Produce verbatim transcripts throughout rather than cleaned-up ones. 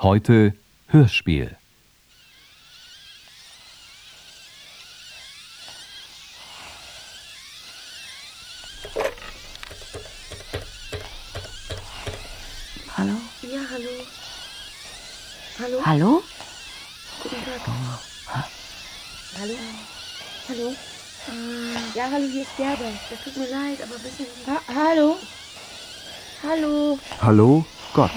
Heute Hörspiel. Hallo? Ja, hallo. Hallo? Hallo? Guten Tag. Oh. Hallo? Hallo? Äh, ja, hallo, hier ist Gerda. Das tut mir leid, aber wissen Sie... Ha hallo? Hallo? Hallo, Gott.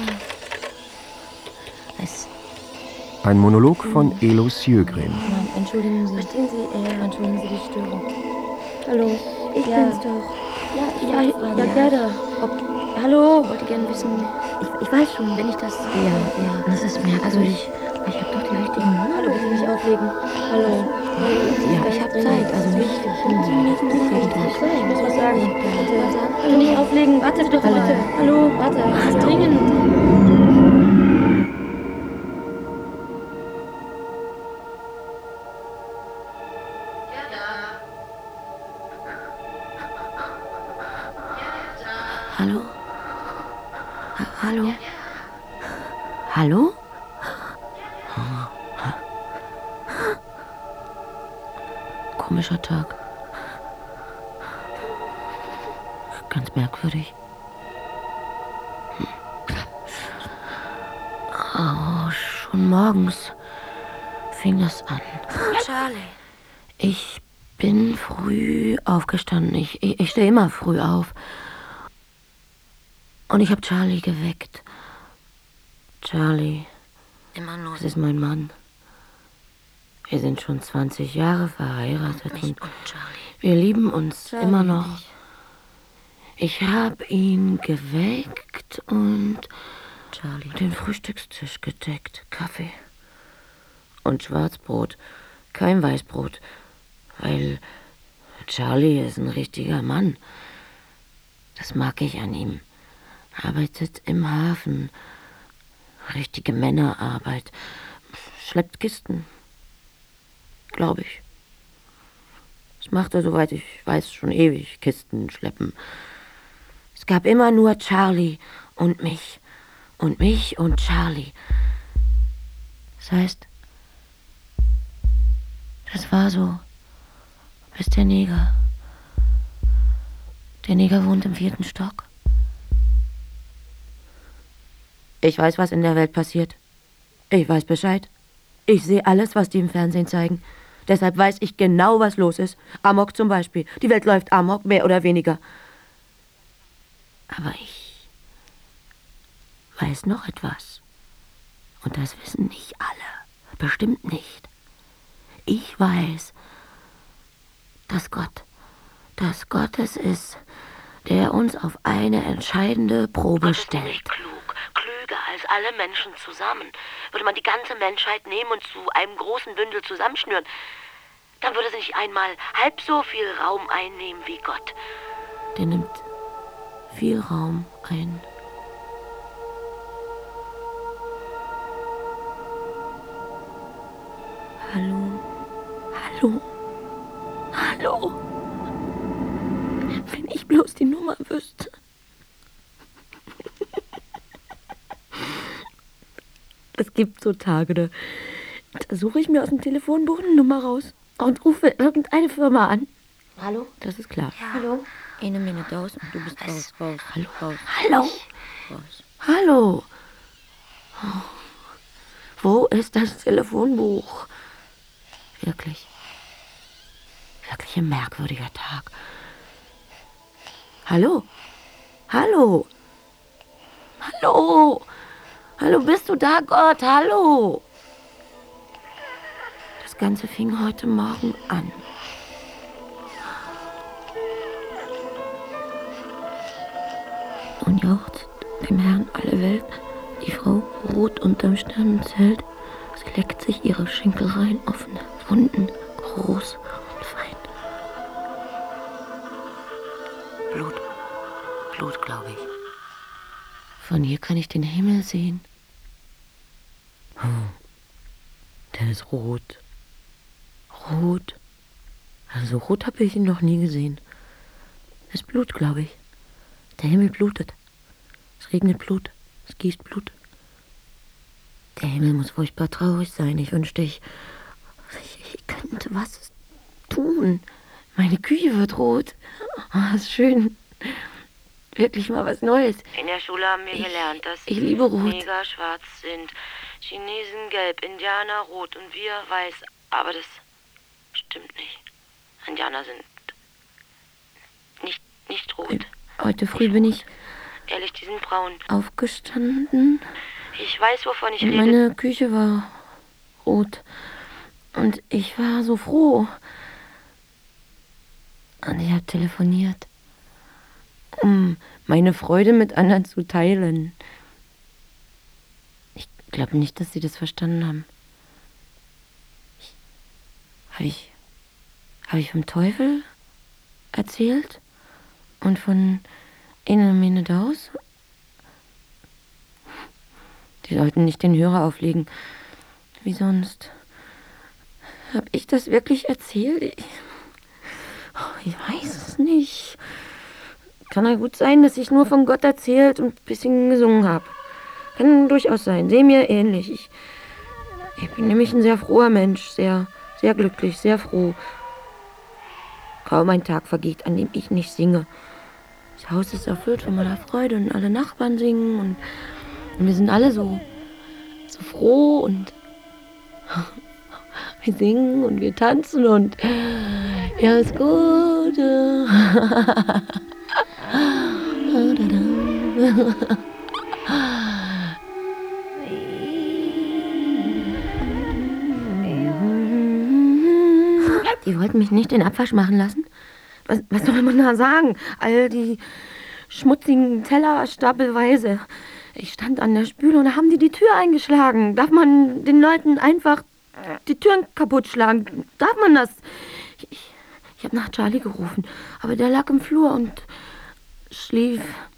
Es, Ein Monolog von Elo Sjögren. nein, entschuldigen Sie. Verstehen Sie, äh... Entschuldigen Sie die Störung. Hallo? Ich Ja. bin's doch. Ja, ich Ja, wollte fragen, ja, Gerda. ob, Hallo? ich wollte gerne wissen, Ich, ich weiß schon, wenn ich das... ja, ja, das ist merkwürdig. Ich habe doch die richtigen Nummern. Hallo, bitte nicht auflegen. Hallo? Hallo? Ja, ich habe Zeit, also nicht Minuten nicht fünfzig. irgendwas. Ich muss was sagen. Bitte. Was sagen? Bitte nicht auflegen. Warte doch Hallo. bitte. Hallo? Warte. Das ist dringend. Hallo? Ha hallo? Hallo? Komischer Tag. Ganz merkwürdig. Oh, schon morgens fing das an. Charlie. Ich bin früh aufgestanden. Ich, ich, ich stehe immer früh auf. Und ich habe Charlie geweckt. Charlie, Immer nur das ist mein Mann. Wir sind schon zwanzig Jahre verheiratet und, und Charlie. wir lieben uns Charlie immer und noch. Ich habe ihn geweckt und Charlie. den Frühstückstisch gedeckt. Kaffee und Schwarzbrot. Kein Weißbrot, weil Charlie ist ein richtiger Mann. Das mag ich an ihm. Arbeitet im Hafen. Richtige Männerarbeit. Schleppt Kisten. Glaube ich. Das macht er, soweit ich weiß, schon ewig. Kisten schleppen. Es gab immer nur Charlie und mich. Und mich und Charlie. Das heißt, das war so, bis der Neger. Der Neger wohnt im vierten Stock. Ich weiß, was in der Welt passiert. Ich weiß Bescheid. Ich sehe alles, was die im Fernsehen zeigen. Deshalb weiß ich genau, was los ist. Amok zum Beispiel. Die Welt läuft Amok, mehr oder weniger. Aber ich weiß noch etwas. Und das wissen nicht alle. Bestimmt nicht. Ich weiß, dass Gott, dass Gott es ist, der uns auf eine entscheidende Probe Gott ist stellt. nämlich klug, klüger als alle Menschen zusammen. Würde man die ganze Menschheit nehmen und zu einem großen Bündel zusammenschnüren, dann würde sie nicht einmal halb so viel Raum einnehmen wie Gott. Der nimmt viel Raum ein. Hallo, hallo, hallo. Wenn ich bloß die Nummer wüsste. Es gibt so Tage, da, da suche ich mir aus dem Telefonbuch eine Nummer raus und rufe irgendeine Firma an. Hallo? Das ist klar. Ja. Hallo? Eine Minute aus und du bist raus, raus. Hallo, raus. Hallo, Raus. hallo. Oh. Wo ist das Telefonbuch? Wirklich. Wirklich ein merkwürdiger Tag. Hallo? Hallo? Hallo? Hallo, bist du da, Gott? Hallo? Das Ganze fing heute Morgen an. Und jauchzt dem Herrn alle Welt. Die Frau ruht unterm Sternenzelt. Sie leckt sich ihre Schenkelreihen offene Wunden, groß und fein. Blut. Blut, glaube ich. Von hier kann ich den Himmel sehen. Oh, der ist rot. Rot. Also rot habe ich ihn noch nie gesehen. Es ist Blut, glaube ich. Der Himmel blutet. Es regnet Blut. Es gießt Blut. Himmel muss furchtbar traurig sein. Ich wünschte, ich, ich, ich könnte was tun. Meine Küche wird rot. Oh, ist schön. Wirklich mal was Neues. In der Schule haben wir ich, gelernt, dass ich liebe rot. Neger schwarz sind, Chinesen gelb, Indianer rot und wir weiß. Aber das stimmt nicht. Indianer sind nicht, nicht rot. Heute früh bin ich Ehrlich, die sind braun. aufgestanden. Ich weiß, wovon ich Und rede. meine Küche war rot. Und ich war so froh. Und ich habe telefoniert, um meine Freude mit anderen zu teilen. Ich glaube nicht, dass sie das verstanden haben. Habe ich, hab ich vom Teufel erzählt? Und von Ene Mene Daus? Die sollten nicht den Hörer auflegen. Wie sonst? Hab ich das wirklich erzählt? Ich, ich weiß es nicht. Kann ja gut sein, dass ich nur von Gott erzählt und ein bisschen gesungen habe. Kann durchaus sein. Seh mir ähnlich. Ich, ich bin nämlich ein sehr froher Mensch. Sehr, sehr glücklich, sehr froh. Kaum ein Tag vergeht, an dem ich nicht singe. Das Haus ist erfüllt von meiner Freude und alle Nachbarn singen und, und wir sind alle so, so froh und wir singen und wir tanzen und er ist gut. Die wollten mich nicht den Abwasch machen lassen. Was, was soll man da sagen? All die schmutzigen Teller stapelweise. Ich stand an der Spüle und da haben die die Tür eingeschlagen. Darf man den Leuten einfach die Türen kaputt schlagen? Darf man das? Ich, ich habe nach Charlie gerufen, aber der lag im Flur und schlief.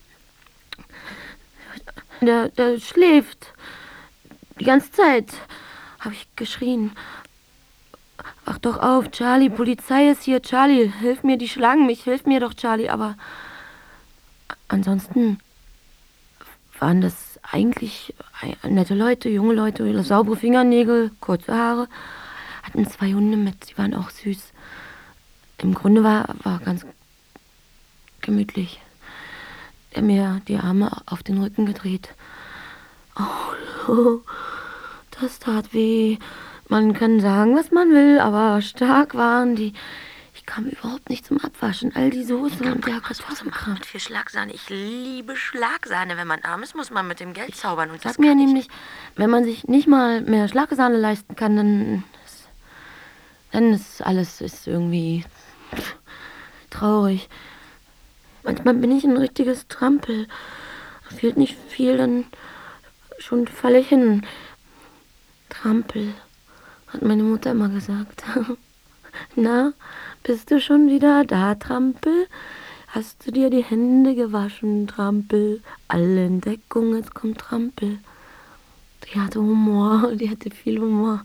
Der, der schläft. Die ganze Zeit habe ich geschrien. Wach doch auf, Charlie, Polizei ist hier, Charlie, hilf mir, die schlagen mich, hilf mir doch, Charlie, aber ansonsten waren das eigentlich nette Leute, junge Leute, saubere Fingernägel, kurze Haare, hatten zwei Hunde mit, sie waren auch süß. Im Grunde war, war ganz gemütlich. Er mir die Arme auf den Rücken gedreht. Oh, das tat weh. Man kann sagen, was man will, aber stark waren die. Ich kam überhaupt nicht zum Abwaschen. All die Soße und der Kartoffelkram. Mit viel Schlagsahne. Ich liebe Schlagsahne. Wenn man arm ist, muss man mit dem Geld zaubern. Und das Sag mir kann ich. nämlich, wenn man sich nicht mal mehr Schlagsahne leisten kann, dann ist, dann ist alles ist irgendwie traurig. Manchmal bin ich ein richtiges Trampel. Fehlt nicht viel, dann schon falle ich hin. Trampel. Hat meine Mutter immer gesagt. Na, bist du schon wieder da, Trampel? Hast du dir die Hände gewaschen, Trampel? Alle in Deckung, jetzt kommt Trampel. Die hatte Humor, die hatte viel Humor.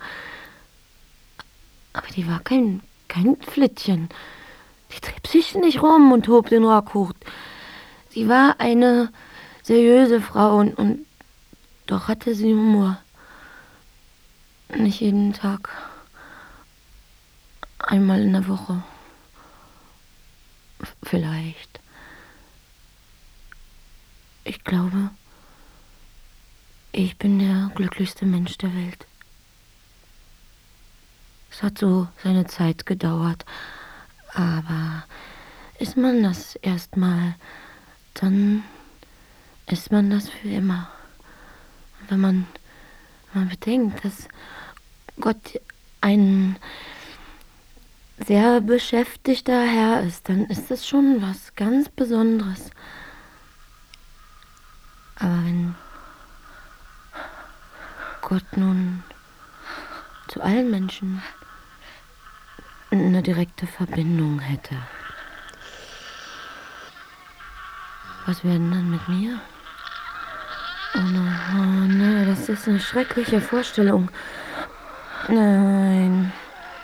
Aber die war kein, kein Flittchen. Die trieb sich nicht rum und hob den Rock hoch. Sie war eine seriöse Frau und, und doch hatte sie Humor. Nicht jeden Tag. Einmal in der Woche. Vielleicht. Ich glaube, ich bin der glücklichste Mensch der Welt. Es hat so seine Zeit gedauert. Aber ist man das erstmal, dann ist man das für immer. Wenn man, wenn man bedenkt, dass Gott ein sehr beschäftigter Herr ist, dann ist das schon was ganz Besonderes. Aber wenn Gott nun zu allen Menschen eine direkte Verbindung hätte, was wäre denn dann mit mir? Oh nein, oh nein, das ist eine schreckliche Vorstellung. Nein.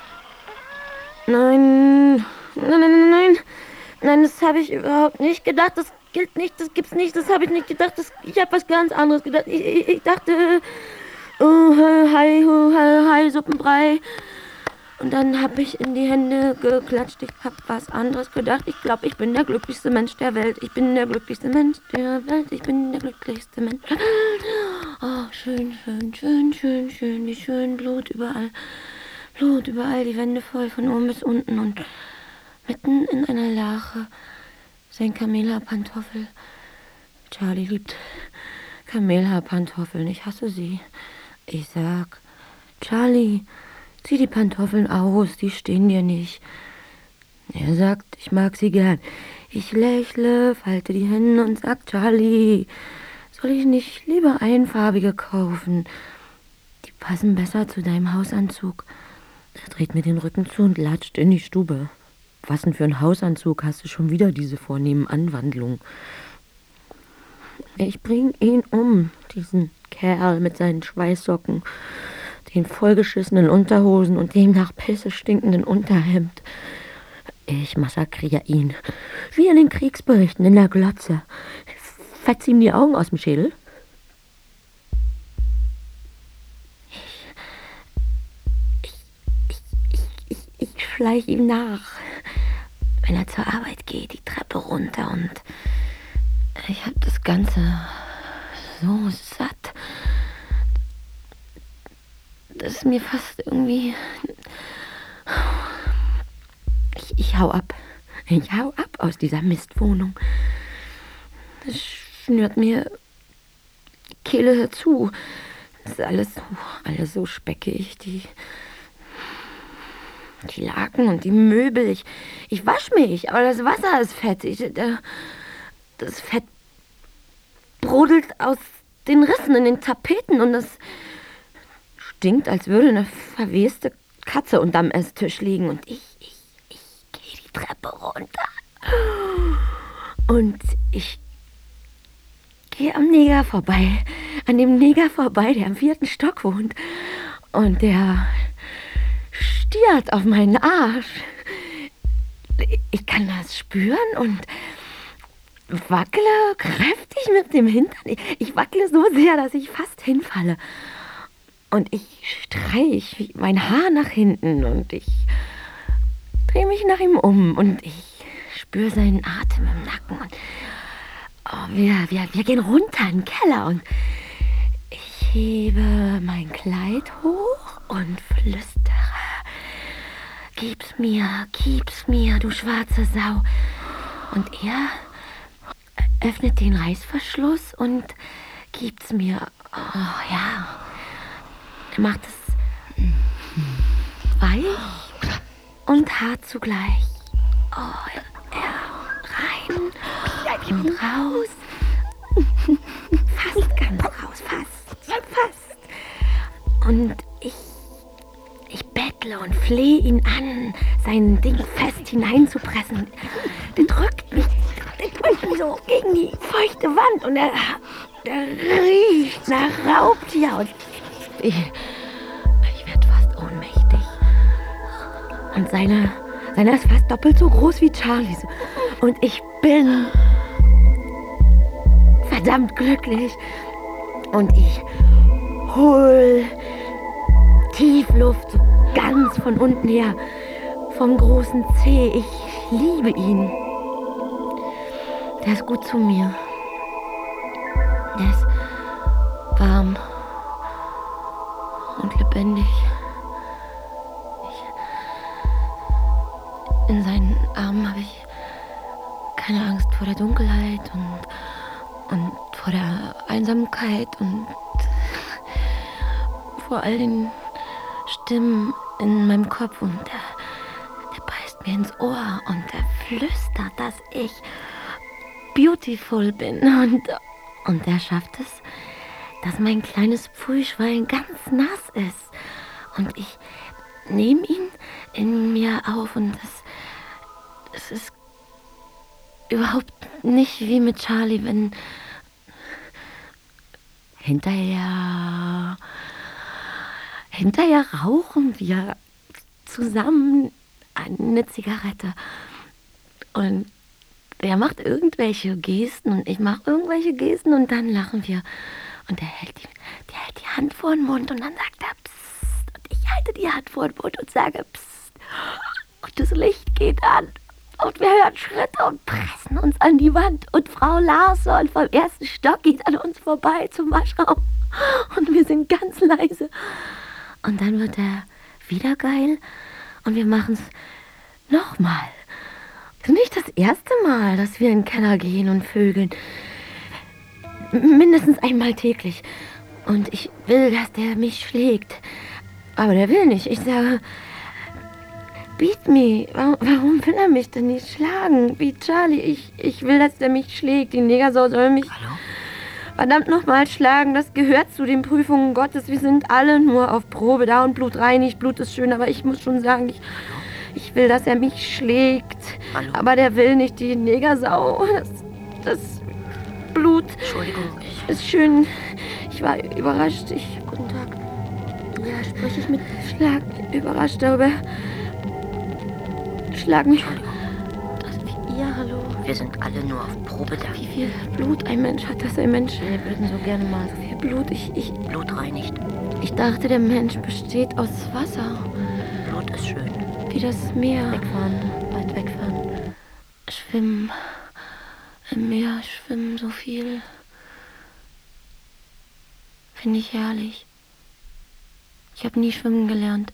Nein. Nein, nein, nein, nein. Nein, das habe ich überhaupt nicht gedacht. Das gilt nicht, das gibt's nicht, das habe ich nicht gedacht. Das, ich habe was ganz anderes gedacht. Ich, ich, ich dachte, oh, hi, oh, hi, hi, Suppenbrei. Und dann habe ich in die Hände geklatscht. Ich habe was anderes gedacht. Ich glaube, ich bin der glücklichste Mensch der Welt. Ich bin der glücklichste Mensch der Welt. Ich bin der glücklichste Mensch. Oh, schön, schön, schön, schön, schön. Wie schön. Blut überall. Blut überall. Die Wände voll von oben bis unten. Und mitten in einer Lache sein Kamelhaarpantoffel. Charlie liebt Kamelhaarpantoffeln. Ich hasse sie. Ich sag, Charlie, zieh die Pantoffeln aus, die stehen dir nicht. Er sagt, ich mag sie gern. Ich lächle, falte die Hände und sag, Charlie, soll ich nicht lieber einfarbige kaufen? Die passen besser zu deinem Hausanzug. Er dreht mir den Rücken zu und latscht in die Stube. Was denn für ein Hausanzug? Hast du schon wieder diese vornehmen Anwandlungen? Ich bring ihn um, diesen Kerl mit seinen Schweißsocken, den vollgeschissenen Unterhosen und dem nach Pisse stinkenden Unterhemd. Ich massakriere ihn, wie in den Kriegsberichten in der Glotze. Fetz ihm die Augen aus dem Schädel. Ich, ich, ich, ich, ich, ich schleich ihm nach, wenn er zur Arbeit geht, die Treppe runter, und ich hab das Ganze so satt, dass mir fast irgendwie... Ich, ich hau ab. Ich hau ab aus dieser Mistwohnung. Das schnürt mir die Kehle zu. Das ist alles so, alles so speckig. Die, die Laken und die Möbel. Ich, ich wasch mich, aber das Wasser ist fett. Ich, das Fett brodelt aus den Rissen in den Tapeten und das stinkt, als würde eine verweste Katze unterm Esstisch liegen. Und ich, ich, ich gehe die Treppe runter. Und ich gehe am Neger vorbei. An dem Neger vorbei, der am vierten Stock wohnt. Und der stiert auf meinen Arsch. Ich kann das spüren und wackele kräftig mit dem Hintern. Ich, ich wackele so sehr, dass ich fast hinfalle. Und ich streich mein Haar nach hinten und ich drehe mich nach ihm um und ich spüre seinen Atem im Nacken. Und oh, wir, wir, wir gehen runter in den Keller und ich hebe mein Kleid hoch und flüstere: Gib's mir, gib's mir, du schwarze Sau. Und er öffnet den Reißverschluss und gibt's mir. Oh ja. Er macht es weich und hart zugleich. Oh, er rein und raus. Fast ganz raus, fast, fast. Und ich, ich bettle und flehe ihn an, sein Ding fest hineinzupressen. Der drückt mich, der drückt mich so gegen die feuchte Wand und er, der riecht nach Raubtier. Und ich, ich werde fast ohnmächtig. Und seine, seine ist fast doppelt so groß wie Charlies. Und ich bin verdammt glücklich. Und ich hol tief Luft, so ganz von unten her, vom großen Zeh. Ich liebe ihn. Der ist gut zu mir. Der ist warm und lebendig. Ich, in seinen Armen habe ich keine Angst vor der Dunkelheit und, und vor der Einsamkeit und vor all den Stimmen in meinem Kopf. Und der, der beißt mir ins Ohr und der flüstert, dass ich beautiful bin. Und, und er schafft es, dass mein kleines Pfui-Schwein ganz nass ist. Und ich nehme ihn in mir auf und das, das ist überhaupt nicht wie mit Charlie, wenn hinterher, hinterher rauchen wir zusammen eine Zigarette. Und er macht irgendwelche Gesten und ich mache irgendwelche Gesten und dann lachen wir. Und er hält die, der hält die Hand vor den Mund und dann sagt er Psst. Und ich halte die Hand vor den Mund und sage Psst. Und das Licht geht an. Und wir hören Schritte und pressen uns an die Wand. Und Frau Larsson vom ersten Stock geht an uns vorbei zum Waschraum. Und wir sind ganz leise. Und dann wird er wieder geil. Und wir machen es nochmal. Das ist nicht das erste Mal, dass wir in den Keller gehen und vögeln. Mindestens einmal täglich. Und ich will, dass der mich schlägt. Aber der will nicht. Ich sage, beat me. Warum, warum will er mich denn nicht schlagen? Wie Charlie. Ich, ich will, dass der mich schlägt. Die Negersau soll mich Hallo? verdammt nochmal schlagen. Das gehört zu den Prüfungen Gottes. Wir sind alle nur auf Probe da und Blut reinigt. Blut ist schön, aber ich muss schon sagen, ich... Ich will, dass er mich schlägt. Hallo? Aber der will nicht, die Negersau. Das, das Blut Entschuldigung, ich... ist schön. Ich war überrascht. Ich, guten Tag. Ja, spreche ich mit Schlag. Überrascht darüber. Schlag mich. Das, wie, ja, hallo. Wir sind alle nur auf Probe da. Wie viel Blut ein Mensch hat, das ein Mensch. Wir würden so gerne mal... So viel Blut. Ich, ich, Blut reinigt. ich dachte, der Mensch besteht aus Wasser. Blut ist schön. Wie das Meer. Wegfahren, weit wegfahren. Schwimmen. Im Meer schwimmen so viel. Finde ich herrlich. Ich habe nie schwimmen gelernt.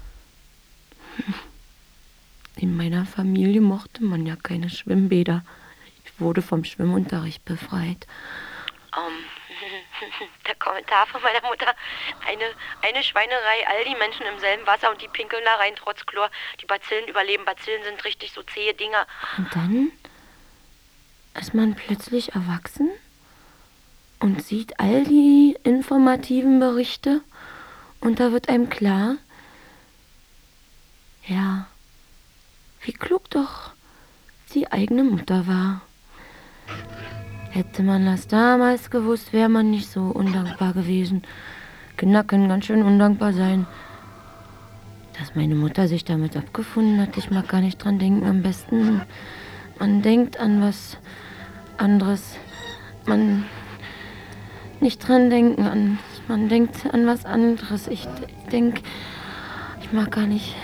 In meiner Familie mochte man ja keine Schwimmbäder. Ich wurde vom Schwimmunterricht befreit. Um, der Kommentar von meiner Mutter. Eine, eine Schweinerei, all die Menschen im selben Wasser und die pinkeln da rein trotz Chlor. Die Bazillen überleben. Bazillen sind richtig so zähe Dinger. Und dann ist man plötzlich erwachsen und sieht all die informativen Berichte und da wird einem klar, ja, wie klug doch die eigene Mutter war. Hätte man das damals gewusst, wäre man nicht so undankbar gewesen. Kinder können ganz schön undankbar sein. Dass meine Mutter sich damit abgefunden hat, ich mag gar nicht dran denken. Am besten, man denkt an was anderes. Man nicht dran denken, an, man denkt an was anderes. Ich denke, ich mag gar nicht.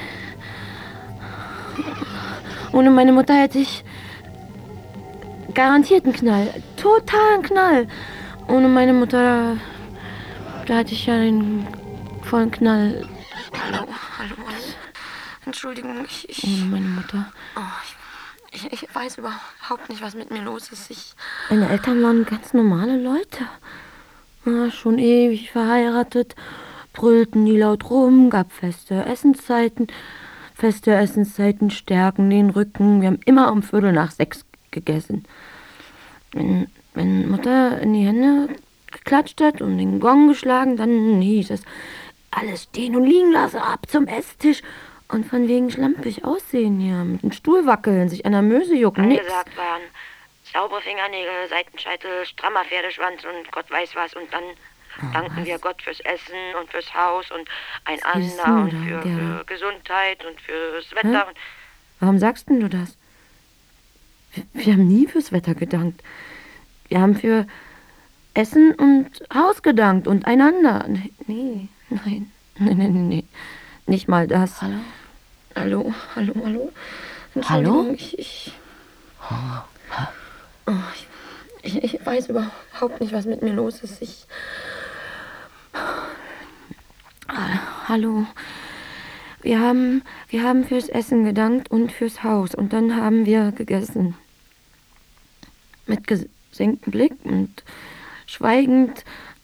Ohne meine Mutter hätte ich garantiert einen Knall. Totalen Knall. Ohne meine Mutter, da hatte ich ja den vollen Knall. Hallo, hallo. Entschuldigung, ich... ich Ohne meine Mutter. Oh, ich, ich, ich weiß überhaupt nicht, was mit mir los ist. Ich... Meine Eltern waren ganz normale Leute. Ja, schon ewig verheiratet. Brüllten die laut rum, gab feste Essenszeiten. Feste Essenszeiten stärken den Rücken. Wir haben immer um Viertel nach sechs gegessen. Wenn, wenn Mutter in die Hände geklatscht hat und den Gong geschlagen, dann hieß es, alles stehen und liegen lassen, ab zum Esstisch. Und von wegen schlampig aussehen hier, mit dem Stuhl wackeln, sich an der Möse jucken, nix. Angesagt waren saubere Fingernägel, Seitenscheitel, strammer Pferdeschwanz und Gott weiß was. Und dann oh, danken was? wir Gott fürs Essen und fürs Haus und einander du und da, für, Gerda? für Gesundheit und fürs Wetter. Hä? Warum sagst denn du das? Wir, wir haben nie fürs Wetter gedankt. Wir haben für Essen und Haus gedankt und einander. Nee, nee, nein, nee, nee, nee, nicht mal das. Hallo? Hallo, hallo, hallo. Hallo? Ich, ich, oh, ich, ich, ich weiß überhaupt nicht, was mit mir los ist. Ich... Hallo. Wir haben, wir haben fürs Essen gedankt und fürs Haus. Und dann haben wir gegessen. Mit gesenktem Blick und schweigend.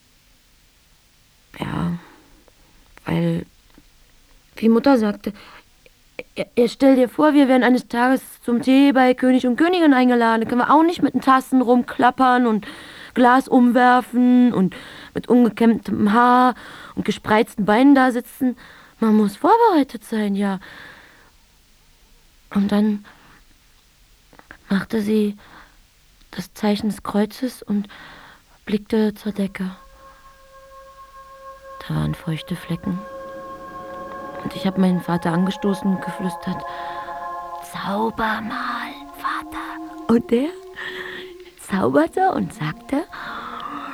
Ja, weil, wie Mutter sagte, er, stell dir vor, wir werden eines Tages zum Tee bei König und Königin eingeladen. Da können wir auch nicht mit den Tassen rumklappern und Glas umwerfen und mit ungekämmtem Haar und gespreizten Beinen da sitzen. Man muss vorbereitet sein, ja. Und dann machte sie das Zeichen des Kreuzes und blickte zur Decke. Da waren feuchte Flecken. Und ich habe meinen Vater angestoßen und geflüstert, zauber mal, Vater. Und der zauberte und sagte,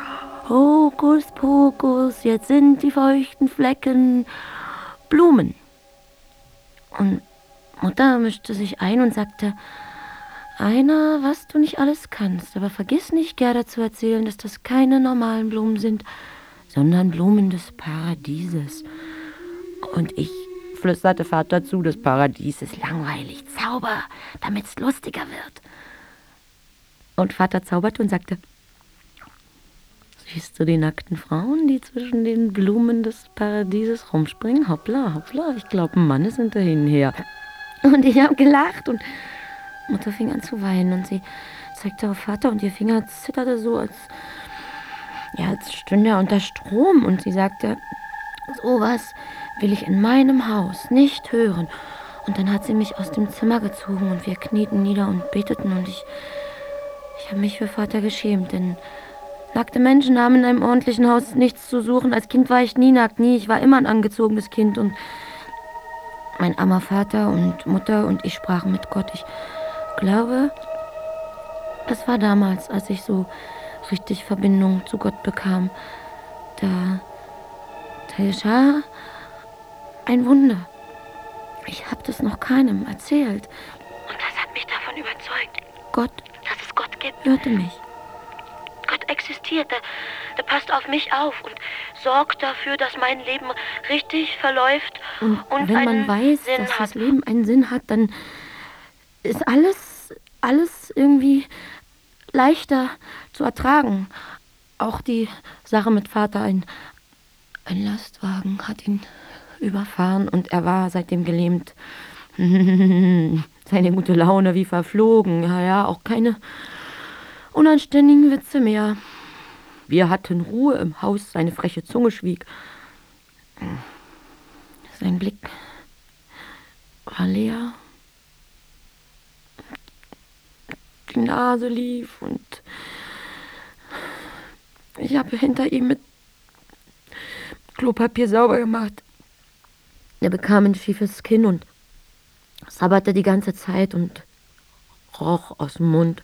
Hokus Pokus, jetzt sind die feuchten Flecken Blumen. Und Mutter mischte sich ein und sagte, Einer, was du nicht alles kannst, aber vergiss nicht, Gerda zu erzählen, dass das keine normalen Blumen sind, sondern Blumen des Paradieses. Und ich flüsterte Vater zu, das Paradies ist langweilig, Zauber, damit's lustiger wird. Und Vater zauberte und sagte, siehst du die nackten Frauen, die zwischen den Blumen des Paradieses rumspringen? Hoppla, hoppla, ich glaube, ein Mann ist hinter ihnen her. Und ich habe gelacht und Mutter fing an zu weinen und sie zeigte auf Vater und ihr Finger zitterte so, als, ja, als stünde er unter Strom. Und sie sagte, sowas will ich in meinem Haus nicht hören. Und dann hat sie mich aus dem Zimmer gezogen und wir knieten nieder und beteten. Und ich, ich habe mich für Vater geschämt, denn nackte Menschen haben in einem ordentlichen Haus nichts zu suchen. Als Kind war ich nie nackt, nie. Ich war immer ein angezogenes Kind. Und mein armer Vater und Mutter und ich sprachen mit Gott. Ich glaube, das war damals, als ich so richtig Verbindung zu Gott bekam. Da, da geschah ein Wunder. Ich habe das noch keinem erzählt. Und das hat mich davon überzeugt. Gott, dass es Gott gibt. hörte mich. Gott existiert. Der, der passt auf mich auf und sorgt dafür, dass mein Leben richtig verläuft. Und, und wenn einen man weiß, Sinn dass hat. das Leben einen Sinn hat, dann ist alles, alles irgendwie leichter zu ertragen. Auch die Sache mit Vater, ein, ein Lastwagen hat ihn überfahren und er war seitdem gelähmt. Seine gute Laune wie verflogen. Ja, ja, auch keine unanständigen Witze mehr. Wir hatten Ruhe im Haus, seine freche Zunge schwieg. Sein Blick war leer. Die Nase lief und ich habe hinter ihm mit Klopapier sauber gemacht. Er bekam ein schiefes Kinn und sabberte die ganze Zeit und roch aus dem Mund.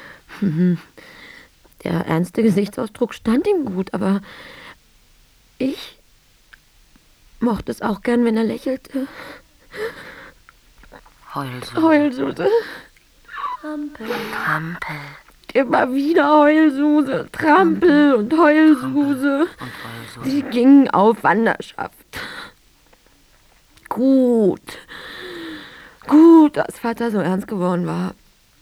Der ernste Gesichtsausdruck stand ihm gut, aber ich mochte es auch gern, wenn er lächelte. Heulsuse. Heulsuse. Trampel. Trampel. Immer wieder Heulsuse, Trampel und Heulsuse. Und Heulsuse. Sie gingen auf Wanderschaft. Gut. Gut, dass Vater so ernst geworden war.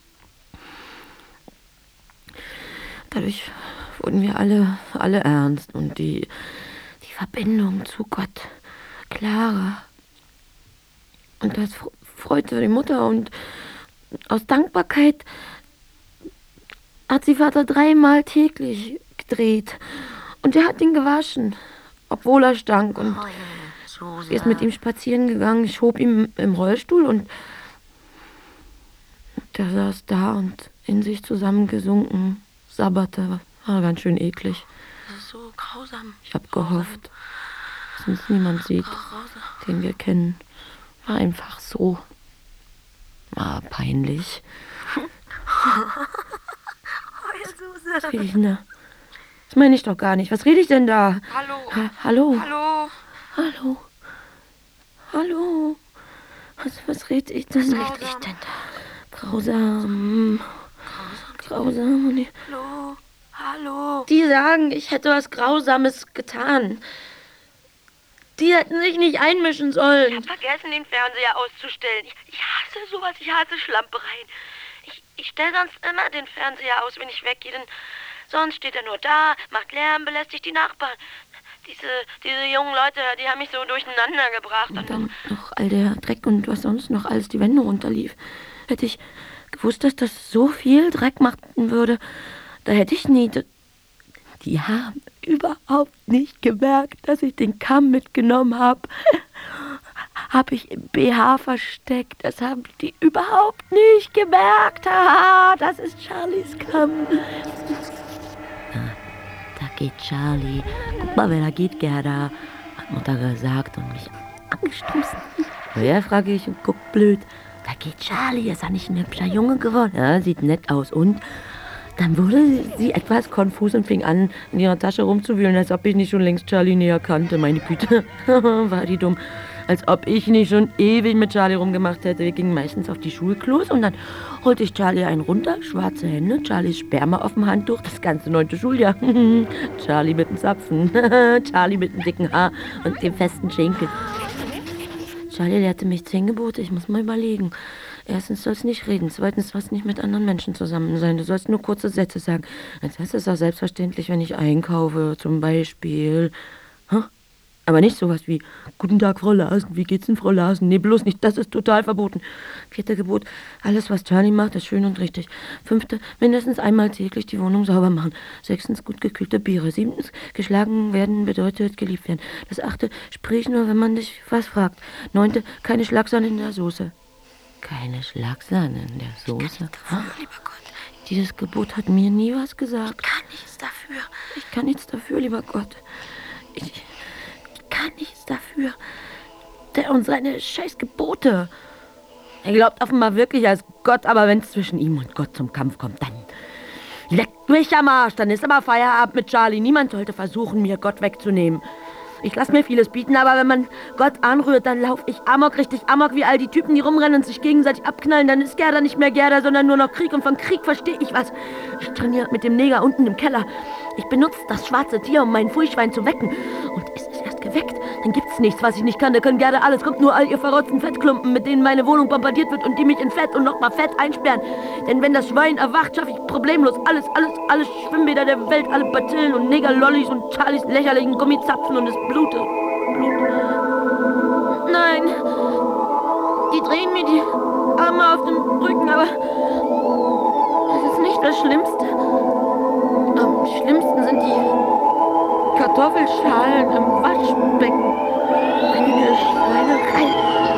Dadurch wurden wir alle, alle ernst und die, die Verbindung zu Gott klarer. Und das freute die Mutter und aus Dankbarkeit hat sie Vater dreimal täglich gedreht. Und er hat ihn gewaschen, obwohl er stank. Und sie ist mit ihm spazieren gegangen. Ich schob ihn im Rollstuhl und der saß da und in sich zusammengesunken, sabberte. War ganz schön eklig. Das ist so grausam. Ich habe gehofft, dass uns niemand sieht, den wir kennen. War einfach so. War peinlich. Was rede ich denn da? Das meine ich doch gar nicht. Was rede ich denn da? Hallo. Ha hallo. Hallo. Hallo. Hallo. Was, was rede ich denn? Was rede ich denn da? Grausam. Grausam. Nee. Hallo. Hallo. Die sagen, ich hätte was Grausames getan. Die hätten sich nicht einmischen sollen. Ich hab vergessen, den Fernseher auszustellen. Ich, ich hasse sowas, ich hasse Schlampereien. Ich, ich stelle sonst immer den Fernseher aus, wenn ich weggehe, denn sonst steht er nur da, macht Lärm, belästigt die Nachbarn. Diese, diese jungen Leute, die haben mich so durcheinander gebracht. Und dann noch all der Dreck und was sonst noch alles die Wände runterlief. Hätte ich gewusst, dass das so viel Dreck machen würde, da hätte ich nie... Die haben überhaupt nicht gemerkt, dass ich den Kamm mitgenommen habe. Habe ich im B H versteckt. Das haben die überhaupt nicht gemerkt. Haha, das ist Charlies Kamm. Da, da geht Charlie. Guck mal, wer da geht, Gerda, hat Mutter gesagt und mich angestoßen. Ja, frage ich und guck blöd. Da geht Charlie. Ist er nicht ein hübscher Junge geworden? Ja, sieht nett aus. Und Dann wurde sie etwas konfus und fing an, in ihrer Tasche rumzuwühlen, als ob ich nicht schon längst Charlie näher kannte. Meine Güte, war die dumm. Als ob ich nicht schon ewig mit Charlie rumgemacht hätte. Wir gingen meistens auf die Schulklos und dann holte ich Charlie einen runter, schwarze Hände, Charlies Sperma auf dem Handtuch, das ganze neunte Schuljahr. Charlie mit dem Zapfen, Charlie mit dem dicken Haar und dem festen Schenkel. Charlie lehrte mich zehn Gebote, ich muss mal überlegen. Erstens sollst du nicht reden, zweitens sollst du nicht mit anderen Menschen zusammen sein, du sollst nur kurze Sätze sagen. Als erstes ist auch selbstverständlich, wenn ich einkaufe, zum Beispiel. Huh? Aber nicht sowas wie, guten Tag, Frau Larsen, wie geht's denn, Frau Larsen? Nee, bloß nicht, das ist total verboten. Vierte Gebot, alles, was Charlie macht, ist schön und richtig. Fünfte, mindestens einmal täglich die Wohnung sauber machen. Sechstens, gut gekühlte Biere. Siebtens, geschlagen werden bedeutet geliebt werden. Das achte, sprich nur, wenn man dich was fragt. Neunte, keine Schlagsahne in der Soße. Keine Schlagsahne in der Soße? Ich kann nichts dafür, lieber Gott. Dieses Gebot hat mir nie was gesagt. Ich kann nichts dafür. Ich kann nichts dafür, lieber Gott. Ich... kann nichts dafür. Der und seine scheiß Gebote. Er glaubt offenbar wirklich als Gott, aber wenn es zwischen ihm und Gott zum Kampf kommt, dann leckt mich am Arsch. Dann ist aber Feierabend mit Charlie. Niemand sollte versuchen, mir Gott wegzunehmen. Ich lasse mir vieles bieten, aber wenn man Gott anrührt, dann laufe ich Amok, richtig Amok, wie all die Typen, die rumrennen und sich gegenseitig abknallen. Dann ist Gerda nicht mehr Gerda, sondern nur noch Krieg. Und von Krieg verstehe ich was. Ich trainiere mit dem Neger unten im Keller. Ich benutze das schwarze Tier, um mein Furchschwein zu wecken. Und ist es erst geweckt, dann gibt's nichts, was ich nicht kann. Da können Gerda alles. Kommt nur all ihr verrotzten Fettklumpen, mit denen meine Wohnung bombardiert wird und die mich in Fett und nochmal Fett einsperren. Denn wenn das Schwein erwacht, schaffe ich problemlos alles, alles, alle Schwimmbäder der Welt, alle Bazillen und Negerlollis und Charlies lächerlichen Gummizapfen und es blutet. Blut. Nein, die drehen mir die Arme auf den Rücken, aber das ist nicht das Schlimmste. Am schlimmsten sind die Kartoffelschalen im Waschbecken. Eine Schweinerei.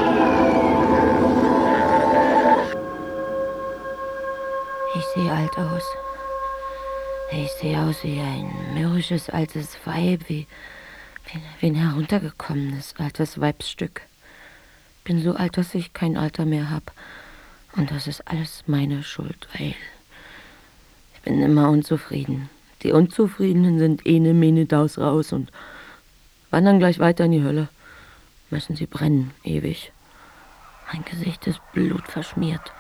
Ich sehe alt aus. Ich sehe aus wie ein mürrisches altes Weib, wie, wie, wie ein heruntergekommenes altes Weibsstück. Bin so alt, dass ich kein Alter mehr habe. Und das ist alles meine Schuld, weil ich bin immer unzufrieden. Die Unzufriedenen sind ene, mene, daus, raus und wandern gleich weiter in die Hölle. Müssen sie brennen, ewig. Mein Gesicht ist blutverschmiert.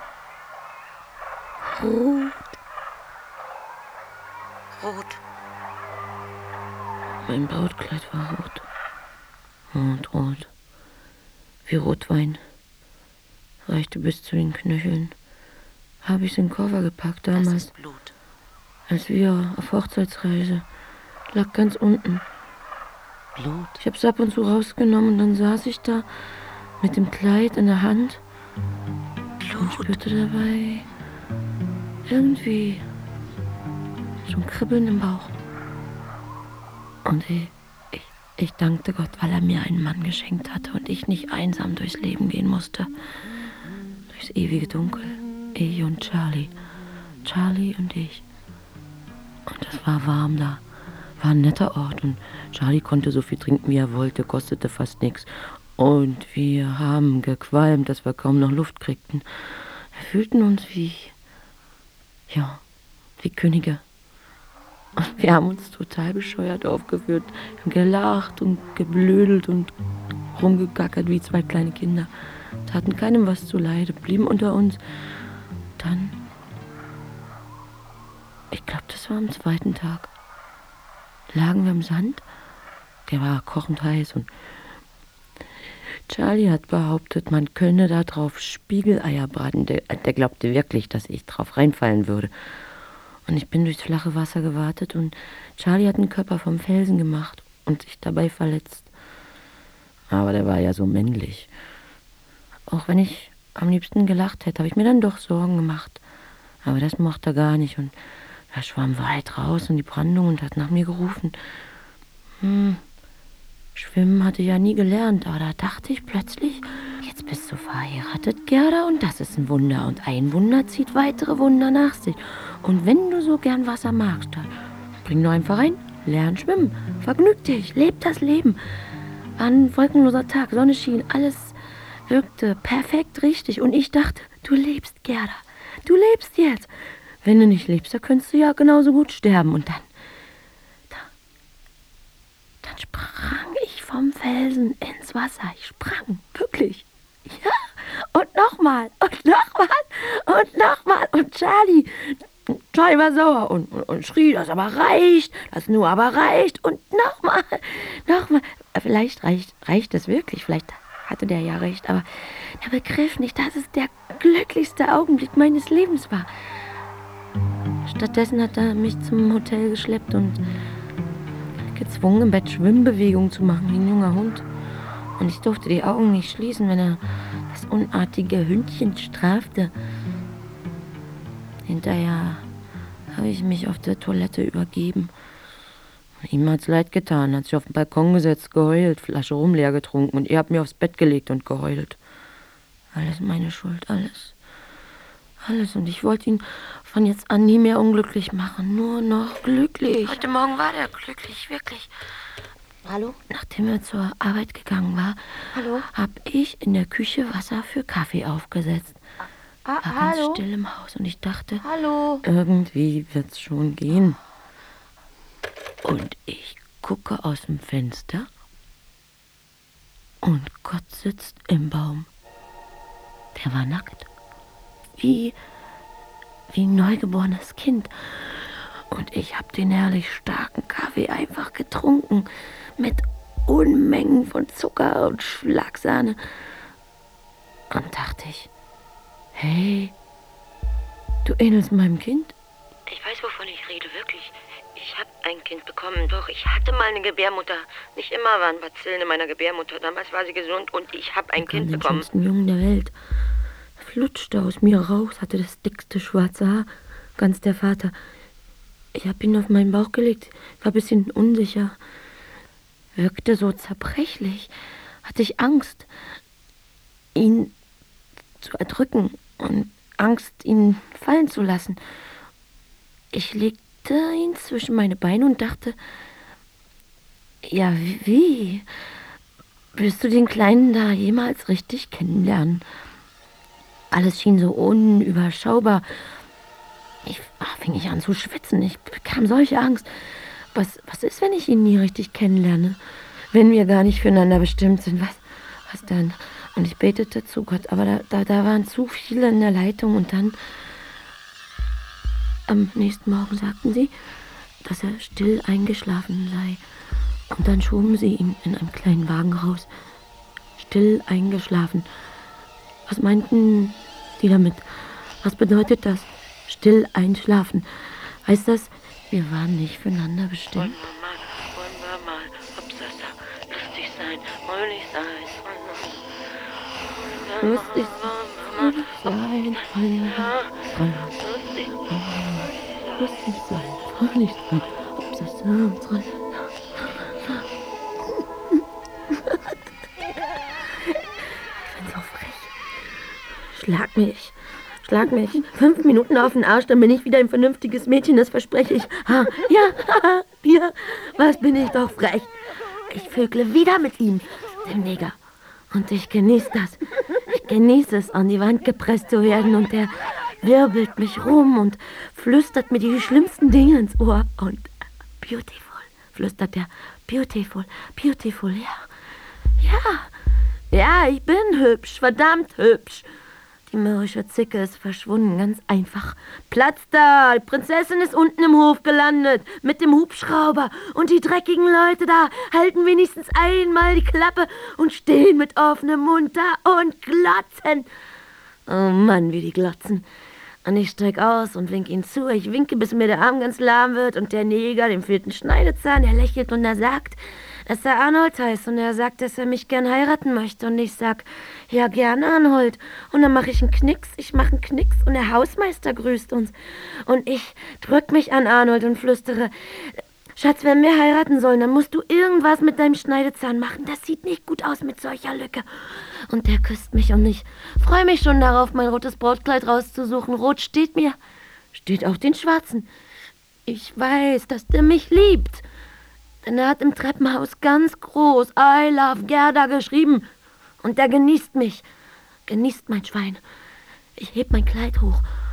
Rot. Rot. Mein Brautkleid war rot. Rot, rot. Wie Rotwein. Reichte bis zu den Knöcheln. Habe ich es in den Koffer gepackt damals. Das ist Blut. Als wir auf Hochzeitsreise. Lag ganz unten. Blut. Ich habe es ab und zu rausgenommen und dann saß ich da mit dem Kleid in der Hand. Blut. Und spürte dabei irgendwie so ein Kribbeln im Bauch. Und ich, ich, ich dankte Gott, weil er mir einen Mann geschenkt hatte und ich nicht einsam durchs Leben gehen musste. Durchs ewige Dunkel. Ich und Charlie. Charlie und ich. Und es war warm da. War ein netter Ort und Charlie konnte so viel trinken, wie er wollte, kostete fast nichts. Und wir haben gequalmt, dass wir kaum noch Luft kriegten. Wir fühlten uns wie, ja, wie Könige. Und wir haben uns total bescheuert aufgeführt, gelacht und geblödelt und rumgegackert wie zwei kleine Kinder. Taten keinem was zuleide, blieben unter uns. Dann, ich glaube, das war am zweiten Tag, lagen wir im Sand. Der war kochend heiß und Charlie hat behauptet, man könne da drauf Spiegeleier braten. Der, der glaubte wirklich, dass ich drauf reinfallen würde. Und ich bin durchs flache Wasser gewartet und Charlie hat einen Körper vom Felsen gemacht und sich dabei verletzt. Aber der war ja so männlich. Auch wenn ich am liebsten gelacht hätte, habe ich mir dann doch Sorgen gemacht. Aber das mochte er gar nicht und er schwamm weit raus in die Brandung und hat nach mir gerufen. Hm, Schwimmen hatte ich ja nie gelernt, aber da dachte ich plötzlich, jetzt bist du verheiratet, Gerda, und das ist ein Wunder. Und ein Wunder zieht weitere Wunder nach sich. Und wenn du so gern Wasser magst, dann spring nur einfach rein, lern schwimmen, vergnüg dich, leb das Leben. War ein wolkenloser Tag, Sonne schien, alles wirkte perfekt richtig. Und ich dachte, du lebst, Gerda, du lebst jetzt. wenn du nicht lebst, da könntest du ja genauso gut sterben. Und dann, da, dann sprang ich vom Felsen ins Wasser. Ich sprang, wirklich. Ja, und nochmal, und nochmal, und nochmal. Und Charlie, Charlie war sauer und, und, und schrie, das aber reicht, das nur aber reicht. Und nochmal, nochmal. Vielleicht reicht, reicht es wirklich, vielleicht hatte der ja recht, aber er begriff nicht, dass es der glücklichste Augenblick meines Lebens war. Stattdessen hat er mich zum Hotel geschleppt und gezwungen, im Bett Schwimmbewegungen zu machen, wie ein junger Hund. Und ich durfte die Augen nicht schließen, wenn er das unartige Hündchen strafte. Hinterher habe ich mich auf der Toilette übergeben. Ihm hat's leid getan, hat sich auf den Balkon gesetzt, geheult, Flasche rum leer getrunken und er hat mir aufs Bett gelegt und geheult. Alles meine Schuld, alles. Alles. Und ich wollte ihn von jetzt an nie mehr unglücklich machen, nur noch glücklich. Heute Morgen war der glücklich, wirklich. Hallo? Nachdem er zur Arbeit gegangen war, Hallo? habe ich in der Küche Wasser für Kaffee aufgesetzt. Ah, war hallo? ganz still im Haus und ich dachte, Hallo? irgendwie wird's schon gehen. Und ich gucke aus dem Fenster und Gott sitzt im Baum. Der war nackt. Wie, wie ein neugeborenes Kind. Und ich habe den herrlich starken Kaffee einfach getrunken. Mit Unmengen von Zucker und Schlagsahne. Und dachte ich, hey, du ähnelst meinem Kind. Ich weiß, wovon ich rede, wirklich. Ich habe ein Kind bekommen, doch ich hatte mal eine Gebärmutter. Nicht immer waren Bazillen in meiner Gebärmutter. Damals war sie gesund und ich habe ein Kind Den bekommen. schönsten Jungen der Welt. Er flutschte aus mir raus, hatte das dickste schwarze Haar. Ganz der Vater. Ich habe ihn auf meinen Bauch gelegt, war ein bisschen unsicher. Wirkte so zerbrechlich. Hatte ich Angst, ihn zu erdrücken und Angst, ihn fallen zu lassen. Ich legte ihn zwischen meine Beine und dachte, ja, wie? Willst du den Kleinen da jemals richtig kennenlernen? Alles schien so unüberschaubar. Ich ach, fing ich an zu schwitzen. Ich bekam solche Angst. Was, was ist, wenn ich ihn nie richtig kennenlerne? Wenn wir gar nicht füreinander bestimmt sind? Was, was dann? Und ich betete zu Gott, aber da, da, da waren zu viele in der Leitung. Und dann, am nächsten Morgen sagten sie, dass er still eingeschlafen sei. Und dann schoben sie ihn in einem kleinen Wagen raus. Still eingeschlafen. Was meinten die damit? Was bedeutet das? Still einschlafen. Heißt das, wir waren nicht füreinander bestimmt? Wollen wir mal, wollen wir mal, Hopsasa, lustig sein, fröhlich sein, Lustig sein, fröhlich sein, lustig sein, fröhlich sein, Hopsasa, tralala. Ich bin so frech. Schlag mich. Schlag mich. Fünf Minuten auf den Arsch, dann bin ich wieder ein vernünftiges Mädchen, das verspreche ich. Ha, ja, ja, was bin ich doch frech. Ich vögle wieder mit ihm, dem Neger. Und ich genieße das. Ich genieße es, an die Wand gepresst zu werden. Und der wirbelt mich rum und flüstert mir die schlimmsten Dinge ins Ohr. Und beautiful, flüstert er. Beautiful, beautiful, ja. Ja, ja, ich bin hübsch, verdammt hübsch. Die mürrische Zicke ist verschwunden, ganz einfach. Platz da! Die Prinzessin ist unten im Hof gelandet, mit dem Hubschrauber. Und die dreckigen Leute da halten wenigstens einmal die Klappe und stehen mit offenem Mund da und glotzen. Oh Mann, wie die glotzen. Und ich streck aus und wink ihnen zu. Ich winke, bis mir der Arm ganz lahm wird. Und der Neger, dem fehlt ein Schneidezahn, der lächelt und er sagt, dass er Arnold heißt. Und er sagt, dass er mich gern heiraten möchte. Und ich sag, ja, gern, Arnold. Und dann mache ich einen Knicks, ich mache einen Knicks und der Hausmeister grüßt uns. Und ich drück mich an Arnold und flüstere, Schatz, wenn wir heiraten sollen, dann musst du irgendwas mit deinem Schneidezahn machen. Das sieht nicht gut aus mit solcher Lücke. Und der küsst mich und ich freue mich schon darauf, mein rotes Brautkleid rauszusuchen. Rot steht mir, steht auch den Schwarzen. Ich weiß, dass der mich liebt. Denn er hat im Treppenhaus ganz groß I love Gerda geschrieben. Und der genießt mich. Genießt mein Schwein. Ich heb mein Kleid hoch und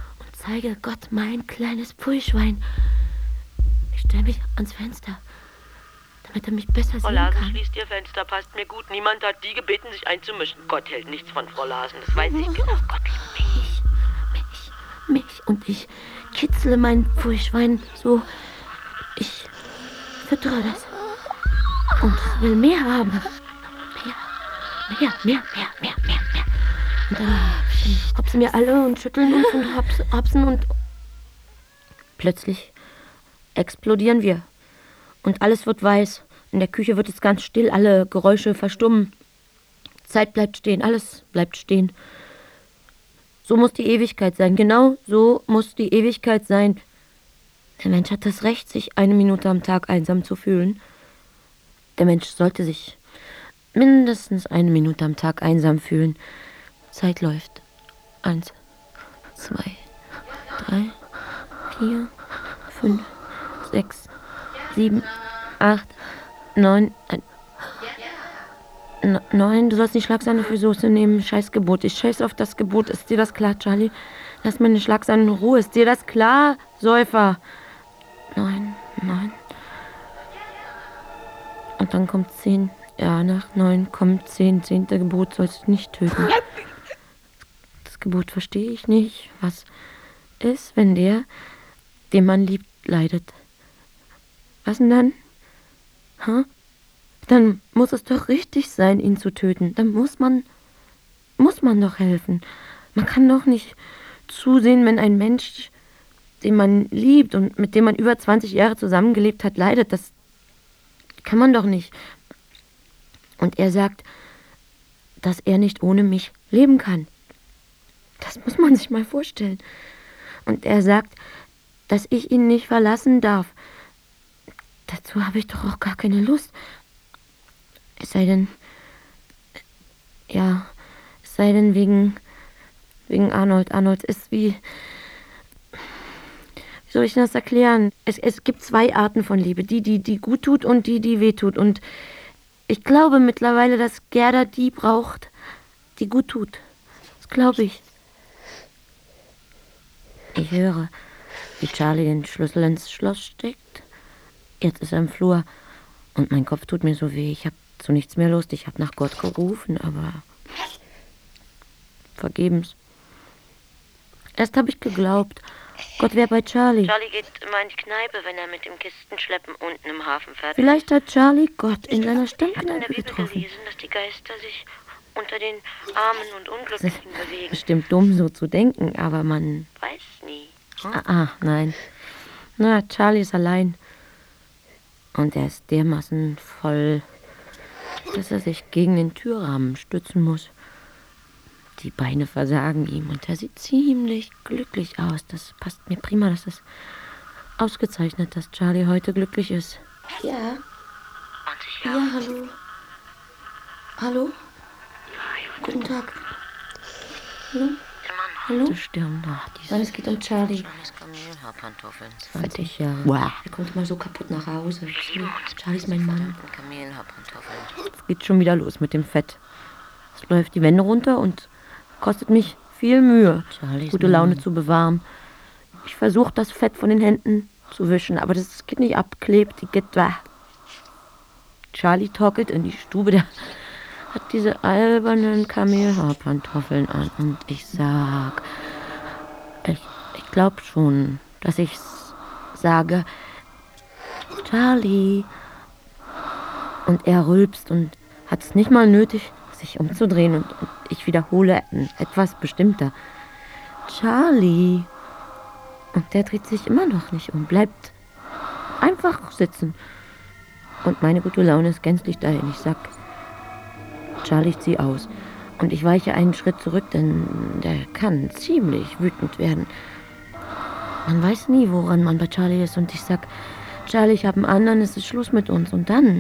zeige Gott mein kleines Pfui-Schwein. Ich stelle mich ans Fenster, damit er mich besser Frau sehen Larsen, kann. schließt Ihr Fenster, passt mir gut. Niemand hat die gebeten, sich einzumischen. Gott hält nichts von Frau Larsen, das weiß ich genau. Gott liebt mich. Mich, mich, mich. Und ich kitzle mein Pfui-Schwein so. Ich füttere das. Und es will mehr haben. Mehr, mehr, mehr, mehr, mehr, mehr, mehr. Und dann hopsen wir alle und schütteln uns und hops, hopsen und plötzlich explodieren wir. Und alles wird weiß. In der Küche wird es ganz still, alle Geräusche verstummen. Zeit bleibt stehen, alles bleibt stehen. So muss die Ewigkeit sein, genau so muss die Ewigkeit sein. Der Mensch hat das Recht, sich eine Minute am Tag einsam zu fühlen. Der Mensch sollte sich mindestens eine Minute am Tag einsam fühlen. Zeit läuft. Eins, zwei, drei, vier, fünf, sechs, sieben, acht, neun. N- neun, du sollst nicht Schlagsahne für Soße nehmen. Scheiß Gebot. Ich scheiß auf das Gebot. Ist dir das klar, Charlie? Lass meine Schlagsahne in Ruhe. Ist dir das klar, Säufer? Neun, neun. Und dann kommt zehn. Ja, nach neun kommt zehn. Zehnte Gebot, sollst du nicht töten. Das Gebot verstehe ich nicht. Was ist, wenn der, den man liebt, leidet? Was denn dann? Huh? Dann muss es doch richtig sein, ihn zu töten. Dann muss man, muss man doch helfen. Man kann doch nicht zusehen, wenn ein Mensch, den man liebt und mit dem man über zwanzig Jahre zusammengelebt hat, leidet. Das kann man doch nicht. Und er sagt, dass er nicht ohne mich leben kann. Das muss man sich mal vorstellen. Und er sagt, dass ich ihn nicht verlassen darf. Dazu habe ich doch auch gar keine Lust. Es sei denn, ja, es sei denn wegen, wegen Arnold. Arnold ist wie, wie soll ich das erklären? Es, es gibt zwei Arten von Liebe, die, die, die gut tut und die, die weh tut. Und ich glaube mittlerweile, dass Gerda die braucht, die gut tut. Das glaube ich. Ich höre, wie Charlie den Schlüssel ins Schloss steckt. Jetzt ist er im Flur und mein Kopf tut mir so weh. Ich habe zu nichts mehr Lust. Ich habe nach Gott gerufen, aber vergebens. Erst habe ich geglaubt, Gott wäre bei Charlie. Charlie geht immer in die Kneipe, wenn er mit dem Kistenschleppen unten im Hafen fertig Vielleicht hat Charlie Gott in seiner ist. Ich habe in der Stammkneipe Bibel getroffen. gelesen, dass die Geister sich unter den Armen und Unglücklichen bewegen. Bestimmt dumm, so zu denken, aber man... Weiß nie. Ah, ah, nein. Na, Charlie ist allein. Und er ist dermaßen voll, dass er sich gegen den Türrahmen stützen muss. Die Beine versagen ihm und er sieht ziemlich glücklich aus. Das passt mir prima, das ist ausgezeichnet, dass Charlie heute glücklich ist. Ja. Ja, hallo. Hallo? Guten Tag. Hallo? Hallo? Die Stirn nach. Nein, es geht um Charlie. zwanzig Jahre. Wow. Er kommt mal so kaputt nach Hause. Charlie ist mein Mann. Es geht schon wieder los mit dem Fett. Es läuft die Wände runter und kostet mich viel Mühe, gute Laune zu bewahren. Ich versuche, das Fett von den Händen zu wischen, aber das geht nicht ab, klebt, die geht da. Charlie torkelt in die Stube, der hat diese albernen Kamelhaarpantoffeln an und ich sag, ich, ich glaube schon, dass ich sage, Charlie. Und er rülpst und hat es nicht mal nötig, sich umzudrehen und, und ich wiederhole etwas bestimmter. Charlie. Und der dreht sich immer noch nicht um, bleibt einfach sitzen. Und meine gute Laune ist gänzlich dahin. Ich sag, Charlie, ich zieh aus. Und ich weiche einen Schritt zurück, denn der kann ziemlich wütend werden. Man weiß nie, woran man bei Charlie ist. Und ich sag, Charlie, ich habe einen anderen, es ist Schluss mit uns. Und dann,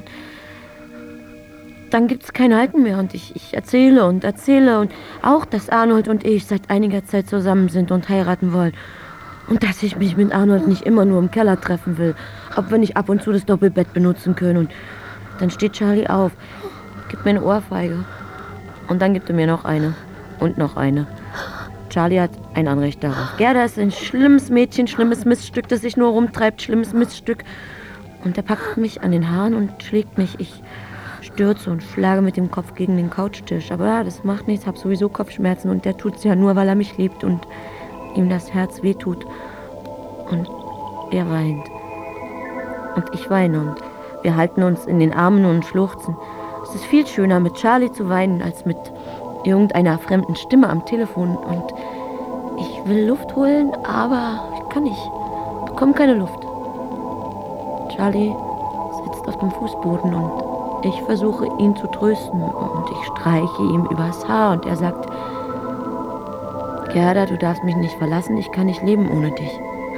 dann gibt's kein Halten mehr. Und ich, ich erzähle und erzähle. Und auch, dass Arnold und ich seit einiger Zeit zusammen sind und heiraten wollen. Und dass ich mich mit Arnold nicht immer nur im Keller treffen will. Ob wir nicht ab und zu das Doppelbett benutzen können. Und dann steht Charlie auf, gibt mir eine Ohrfeige. Und dann gibt er mir noch eine. Und noch eine. Charlie hat ein Anrecht darauf. Gerda ist ein schlimmes Mädchen, schlimmes Miststück, das sich nur rumtreibt, schlimmes Miststück. Und er packt mich an den Haaren und schlägt mich. Ich stürze und schlage mit dem Kopf gegen den Couchtisch. Aber ja, das macht nichts, habe sowieso Kopfschmerzen und der tut's ja nur, weil er mich liebt und ihm das Herz wehtut. Und er weint. Und ich weine und wir halten uns in den Armen und schluchzen. Es ist viel schöner, mit Charlie zu weinen, als mit irgendeiner fremden Stimme am Telefon. Und ich will Luft holen, aber ich kann nicht. Ich bekomme keine Luft. Charlie sitzt auf dem Fußboden und ich versuche, ihn zu trösten. Und ich streiche ihm übers Haar und er sagt, Gerda, du darfst mich nicht verlassen, ich kann nicht leben ohne dich.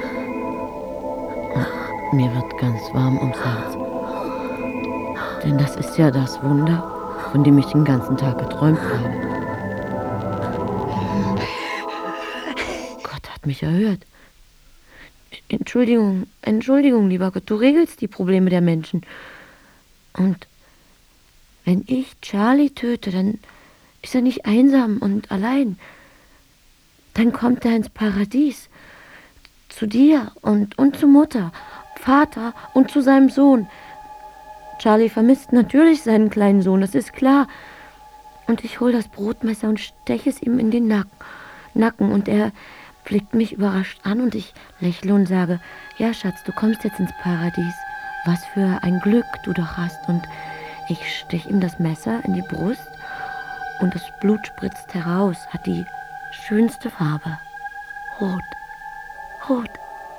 Und mir wird ganz warm ums Herz. Denn das ist ja das Wunder, von dem ich den ganzen Tag geträumt habe. Gott hat mich erhört. Entschuldigung, Entschuldigung, lieber Gott, du regelst die Probleme der Menschen. Und wenn ich Charlie töte, dann ist er nicht einsam und allein. Dann kommt er ins Paradies. Zu dir und, und zu Mutter, Vater und zu seinem Sohn. Charlie vermisst natürlich seinen kleinen Sohn, das ist klar. Und ich hole das Brotmesser und steche es ihm in den Nacken. Nacken. Und er blickt mich überrascht an und ich lächle und sage, ja Schatz, du kommst jetzt ins Paradies. Was für ein Glück du doch hast. Und ich steche ihm das Messer in die Brust und das Blut spritzt heraus, hat die schönste Farbe. Rot. Rot.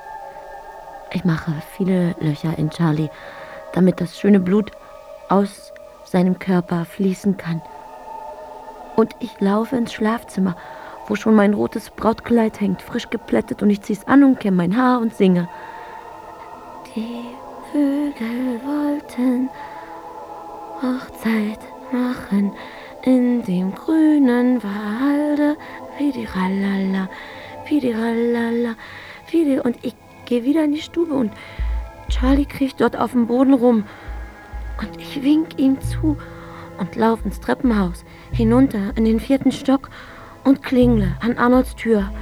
Ich mache viele Löcher in Charlie, damit das schöne Blut aus seinem Körper fließen kann. Und ich laufe ins Schlafzimmer, wo schon mein rotes Brautkleid hängt, frisch geplättet, und ich zieh's an und kämme mein Haar und singe. Die Vögel wollten Hochzeit machen in dem grünen Walde, wie die Ralala, wie die Ralala, wie die... Und ich gehe wieder in die Stube und Charlie kriecht dort auf dem Boden rum. Und ich wink ihm zu und laufe ins Treppenhaus, hinunter in den vierten Stock und klingle an Arnolds Tür.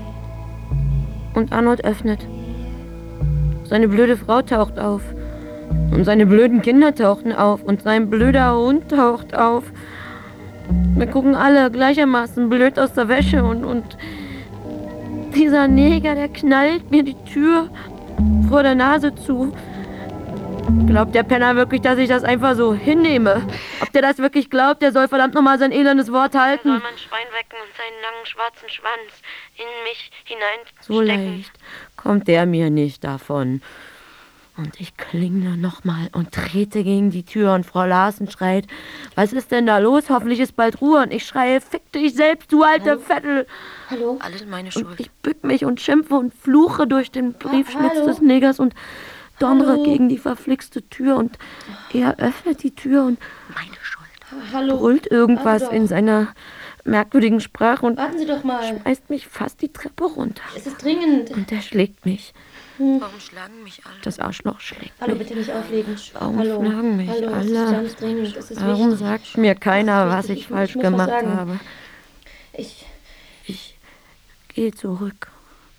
Und Arnold öffnet. Seine blöde Frau taucht auf. Und seine blöden Kinder tauchten auf. Und sein blöder Hund taucht auf. Wir gucken alle gleichermaßen blöd aus der Wäsche. Und, und dieser Neger, der knallt mir die Tür vor der Nase zu. Glaubt der Penner wirklich, dass ich das einfach so hinnehme? Ob der das wirklich glaubt, der soll verdammt nochmal sein elendes Wort halten. Er soll mein Schwein wecken und seinen langen schwarzen Schwanz in mich hineinstecken. So leicht kommt der mir nicht davon. Und ich klingle nochmal und trete gegen die Tür und Frau Larsen schreit, was ist denn da los? Hoffentlich ist bald Ruhe. Und ich schreie, fick dich selbst, du alte Hallo? Vettel. Hallo? Alles meine Schuld. Und ich bück mich und schimpfe und fluche durch den Briefschlitz hallo? des Negers und donnere Hallo? gegen die verflixte Tür. Und er öffnet die Tür und Meine Schuld. Hallo? brüllt irgendwas Warte doch. in seiner merkwürdigen Sprache und Warten Sie doch mal. schmeißt mich fast die Treppe runter. Es ist dringend. Und er schlägt mich. Warum schlagen mich alle? Das Arschloch schlägt Hallo, mich. bitte nicht auflegen. Warum Hallo. schlagen mich Hallo, es alle? ist ganz dringend. Es ist Warum wichtig. sagt mir keiner, Das ist was wichtig. ich Ich- falsch ich muss was gemacht sagen. habe? Ich, Ich gehe zurück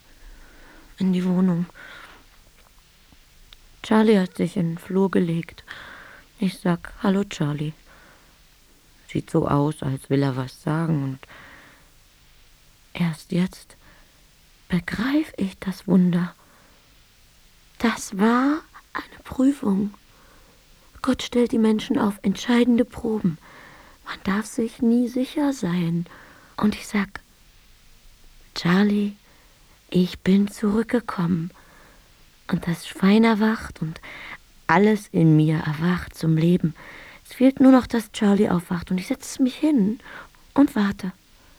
in die Wohnung. Charlie hat sich in den Flur gelegt. Ich sag, hallo Charlie. Sieht so aus, als will er was sagen. Und erst jetzt begreife ich das Wunder. Das war eine Prüfung. Gott stellt die Menschen auf entscheidende Proben. Man darf sich nie sicher sein. Und ich sag, Charlie, ich bin zurückgekommen. Und das Schwein erwacht und alles in mir erwacht zum Leben. Es fehlt nur noch, dass Charlie aufwacht und ich setze mich hin und warte.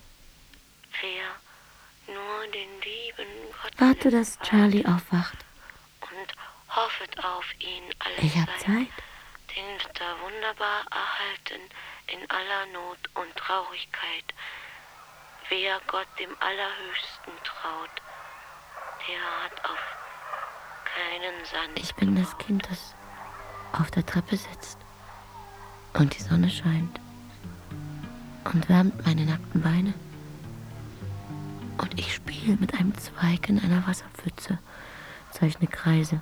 Wer nur den lieben Gott Warte, dass liebt Charlie aufwacht. und hoffet auf ihn alle Ich hab Zeit, Zeit. den wird er wunderbar erhalten in aller Not und Traurigkeit. Wer Gott dem Allerhöchsten traut, der hat auf keinen Sand Ich bin das gebaut. Kind, das auf der Treppe sitzt. Und die Sonne scheint und wärmt meine nackten Beine. Und ich spiele mit einem Zweig in einer Wasserpfütze, zeichne Kreise.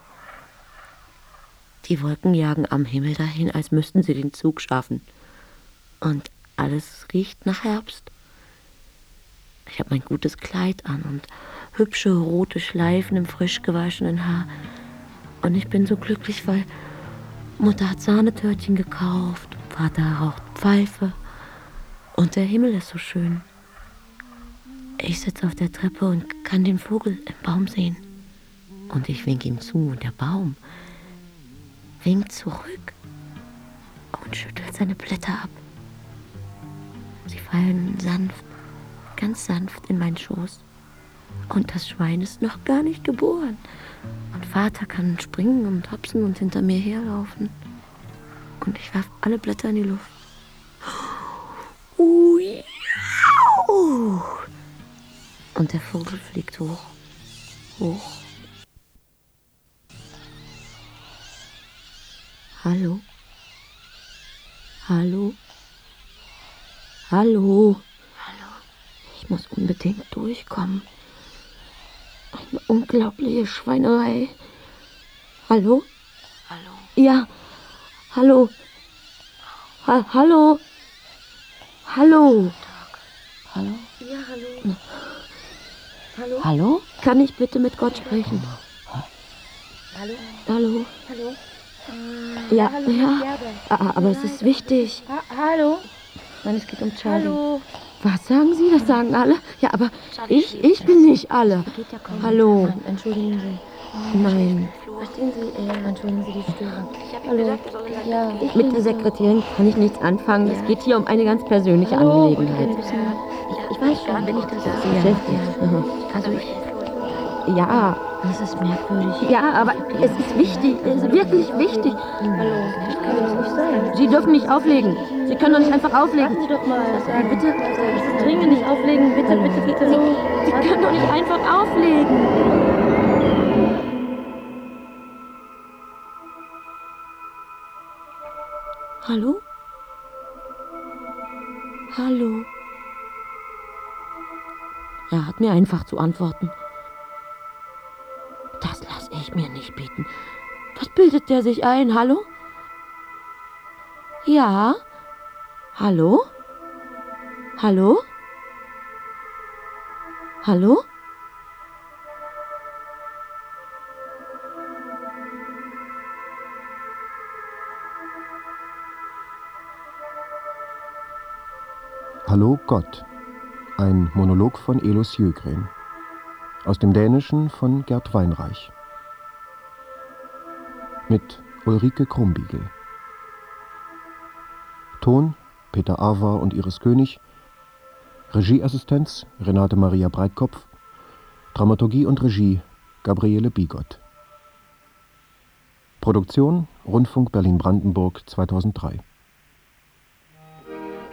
Die Wolken jagen am Himmel dahin, als müssten sie den Zug schaffen. Und alles riecht nach Herbst. Ich habe mein gutes Kleid an und hübsche rote Schleifen im frisch gewaschenen Haar. Und ich bin so glücklich, weil Mutter hat Sahnetörtchen gekauft, Vater raucht Pfeife und der Himmel ist so schön. Ich sitze auf der Treppe und kann den Vogel im Baum sehen. Und ich wink ihm zu und der Baum winkt zurück und schüttelt seine Blätter ab. Sie fallen sanft, ganz sanft in meinen Schoß. Und das Schwein ist noch gar nicht geboren. Und Vater kann springen und hopsen und hinter mir herlaufen. Und ich werfe alle Blätter in die Luft. Ui. Und der Vogel fliegt hoch, hoch. Hallo? Hallo? Hallo? Hallo? Ich muss unbedingt durchkommen. Eine unglaubliche Schweinerei. Hallo? Hallo? Ja. Hallo? Ha hallo? Hallo? Hallo? Ja, hallo. Hallo? Hallo? Kann ich bitte mit Gott sprechen? Hallo? Hallo? Hallo? Ja, hallo, ja. Gerda. Ah, aber es ist wichtig. Ha hallo? Nein, es geht um Charlie. Hallo? Was sagen Sie? Das sagen alle? Ja, aber ich, ich bin nicht alle. Geht ja kaum. Hallo? Nein, entschuldigen Sie. Nein. Verstehen Sie, äh, entschuldigen Sie die Störung. Ich habe ihm Hallo? gesagt, er soll in Ja, ich Mit bin der Sekretärin kann ich nichts anfangen. Es geht hier um eine ganz persönliche Hallo? Angelegenheit. Ein bisschen, ich, ich weiß schon, wenn ich das Sie sehe. beschäftigt. Ja. Also ich, Ja, das ist merkwürdig. ja, aber es ist wichtig. Es ist wirklich wichtig. Hallo? Das kann doch nicht sein. Sie dürfen nicht auflegen. Sie können doch nicht einfach auflegen. Warten Sie doch mal. Äh, bitte, bitte dringend nicht auflegen. Bitte, bitte, bitte. Sie, Sie können doch nicht einfach auflegen. Hallo? Hallo? Er hat mir einfach zu antworten. Das lasse ich mir nicht bieten. Was bildet der sich ein? Hallo? Ja? Hallo? Hallo? Hallo? Hallo Gott. Ein Monolog von Elos Sjögren. Aus dem Dänischen von Gert Weinreich. Mit Ulrike Krumbiegel. Ton Peter Awa und Iris König. Regieassistenz Renate Maria Breitkopf. Dramaturgie und Regie Gabriele Bigott. Produktion Rundfunk Berlin-Brandenburg zweitausenddrei.